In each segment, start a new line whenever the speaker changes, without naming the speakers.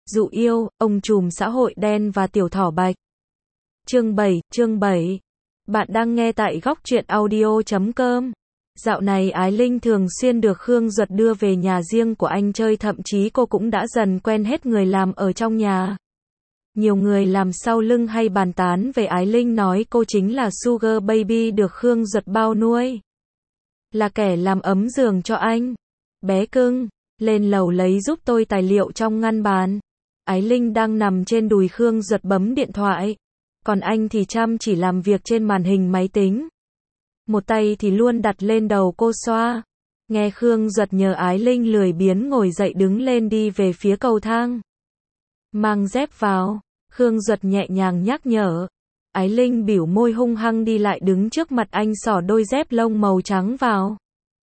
Dụ yêu, ông trùm xã hội đen và tiểu thỏ bạch. Chương 7. Bạn đang nghe tại góc truyện audio.com. Dạo này Ái Linh thường xuyên được Khương Duật đưa về nhà riêng của anh chơi, thậm chí cô cũng đã dần quen hết người làm ở trong nhà. Nhiều người làm sau lưng hay bàn tán về Ái Linh, nói cô chính là Sugar Baby được Khương Duật bao nuôi. Là kẻ làm ấm giường cho anh. Bé cưng, lên lầu lấy giúp tôi tài liệu trong ngăn bàn. Ái Linh đang nằm trên đùi Khương Duật bấm điện thoại. Còn anh thì chăm chỉ làm việc trên màn hình máy tính. Một tay thì luôn đặt lên đầu cô xoa. Nghe Khương Duật nhờ, Ái Linh lười biếng ngồi dậy đứng lên đi về phía cầu thang. Mang dép vào, Khương Duật nhẹ nhàng nhắc nhở. Ái Linh bỉu môi hung hăng đi lại đứng trước mặt anh, xỏ đôi dép lông màu trắng vào.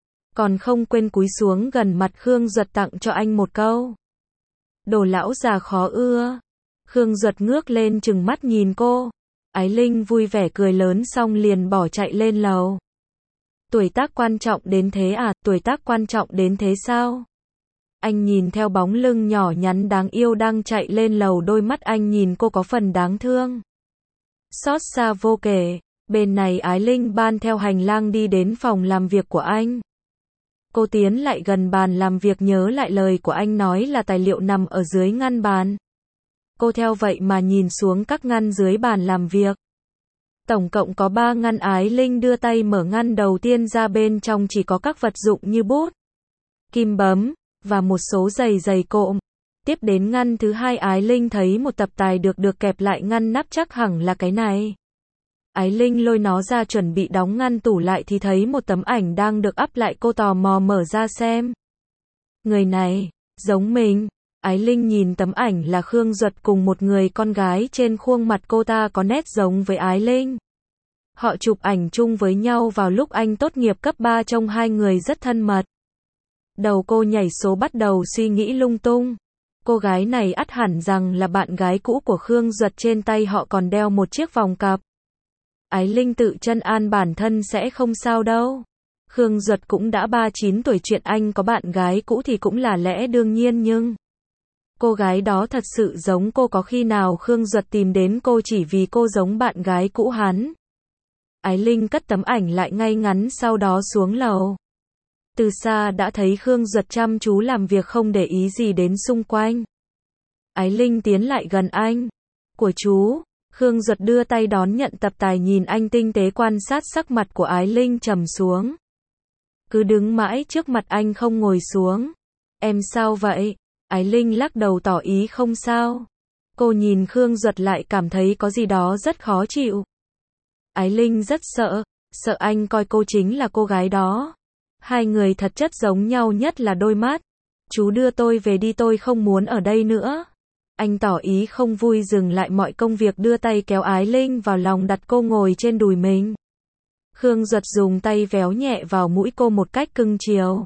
Còn không quên cúi xuống gần mặt Khương Duật tặng cho anh một câu. Đồ lão già khó ưa. Khương Duật ngước lên trừng mắt nhìn cô. Ái Linh vui vẻ cười lớn xong liền bỏ chạy lên lầu. Tuổi tác quan trọng đến thế à, tuổi tác quan trọng đến thế sao? Anh nhìn theo bóng lưng nhỏ nhắn đáng yêu đang chạy lên lầu, đôi mắt anh nhìn cô có phần đáng thương. Xót xa vô kể. Bên này Ái Linh ban theo hành lang đi đến phòng làm việc của anh. Cô tiến lại gần bàn làm việc, nhớ lại lời của anh nói là tài liệu nằm ở dưới ngăn bàn. Cô theo vậy mà nhìn xuống các ngăn dưới bàn làm việc. Tổng cộng có 3 ngăn. Ái Linh đưa tay mở ngăn đầu tiên ra, bên trong chỉ có các vật dụng như bút, kim bấm và một số giày cộm. Tiếp đến ngăn thứ hai, Ái Linh thấy một tập tài được kẹp lại ngăn nắp, chắc hẳn là cái này. Ái Linh lôi nó ra chuẩn bị đóng ngăn tủ lại thì thấy một tấm ảnh đang được up lại, cô tò mò mở ra xem. Người này, giống mình. Ái Linh nhìn tấm ảnh là Khương Duật cùng một người con gái, trên khuôn mặt cô ta có nét giống với Ái Linh. Họ chụp ảnh chung với nhau vào lúc anh tốt nghiệp cấp 3, trông hai người rất thân mật. Đầu cô nhảy số, bắt đầu suy nghĩ lung tung. Cô gái này ắt hẳn rằng là bạn gái cũ của Khương Duật, trên tay họ còn đeo một chiếc vòng cặp. Ái Linh tự chân an bản thân sẽ không sao đâu. Khương Duật cũng đã 39 tuổi, chuyện anh có bạn gái cũ thì cũng là lẽ đương nhiên, nhưng cô gái đó thật sự giống cô, có khi nào Khương Duật tìm đến cô chỉ vì cô giống bạn gái cũ hắn? Ái Linh cất tấm ảnh lại ngay ngắn, sau đó xuống lầu. Từ xa đã thấy Khương Duật chăm chú làm việc, không để ý gì đến xung quanh. Ái Linh tiến lại gần anh. Của chú. Khương Duật đưa tay đón nhận tập tài, nhìn anh tinh tế quan sát, sắc mặt của Ái Linh trầm xuống. Cứ đứng mãi trước mặt anh không ngồi xuống. Em sao vậy? Ái Linh lắc đầu tỏ ý không sao. Cô nhìn Khương Duật lại cảm thấy có gì đó rất khó chịu. Ái Linh rất sợ anh coi cô chính là cô gái đó. Hai người thật chất giống nhau, nhất là đôi mắt. Chú đưa tôi về đi, tôi không muốn ở đây nữa. Anh tỏ ý không vui, dừng lại mọi công việc, đưa tay kéo Ái Linh vào lòng, đặt cô ngồi trên đùi mình. Khương Duật dùng tay véo nhẹ vào mũi cô một cách cưng chiều.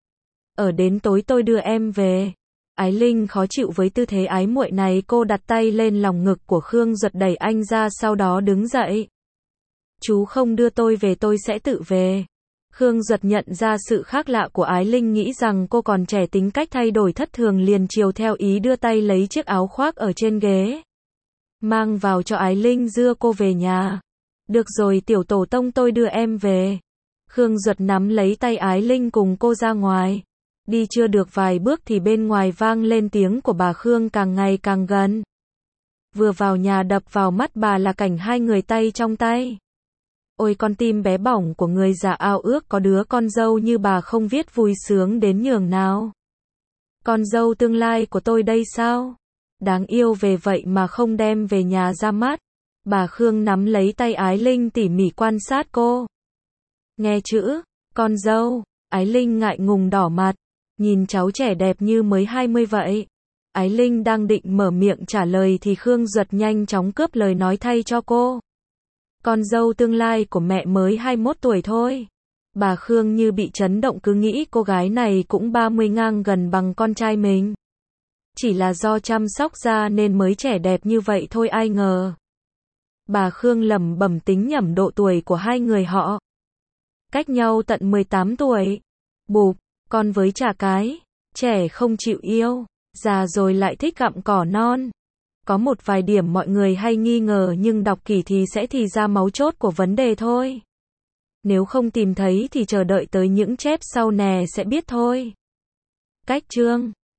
Ở đến tối tôi đưa em về. Ái Linh khó chịu với tư thế ái muội này, cô đặt tay lên lòng ngực của Khương Duật, đẩy anh ra, sau đó đứng dậy. Chú không đưa tôi về, tôi sẽ tự về. Khương Duật nhận ra sự khác lạ của Ái Linh, nghĩ rằng cô còn trẻ, tính cách thay đổi thất thường, liền chiều theo ý, đưa tay lấy chiếc áo khoác ở trên ghế. Mang vào cho Ái Linh, đưa cô về nhà. Được rồi tiểu tổ tông, tôi đưa em về. Khương Duật nắm lấy tay Ái Linh cùng cô ra ngoài. Đi chưa được vài bước thì bên ngoài vang lên tiếng của bà Khương càng ngày càng gần. Vừa vào nhà, đập vào mắt bà là cảnh hai người tay trong tay. Ôi con tim bé bỏng của người già, ao ước có đứa con dâu như bà, không biết vui sướng đến nhường nào. Con dâu tương lai của tôi đây sao? Đáng yêu về vậy mà không đem về nhà ra mắt. Bà Khương nắm lấy tay Ái Linh tỉ mỉ quan sát cô. Nghe chữ con dâu, Ái Linh ngại ngùng đỏ mặt. Nhìn cháu trẻ đẹp như mới 20 vậy. Ái Linh đang định mở miệng trả lời thì Khương Duật nhanh chóng cướp lời nói thay cho cô. Con dâu tương lai của mẹ mới 21 tuổi thôi. Bà Khương như bị chấn động, cứ nghĩ cô gái này cũng 30 ngang gần bằng con trai mình. Chỉ là do chăm sóc da nên mới trẻ đẹp như vậy thôi, ai ngờ. Bà Khương lẩm bẩm tính nhẩm độ tuổi của hai người họ. Cách nhau tận 18 tuổi. Bụp, con với chả cái, trẻ không chịu yêu, Già rồi lại thích gặm cỏ non. Có một vài điểm mọi người hay nghi ngờ nhưng đọc kỹ thì ra mấu chốt của vấn đề thôi. Nếu không tìm thấy thì chờ đợi tới những chép sau nè sẽ biết thôi. Cách chương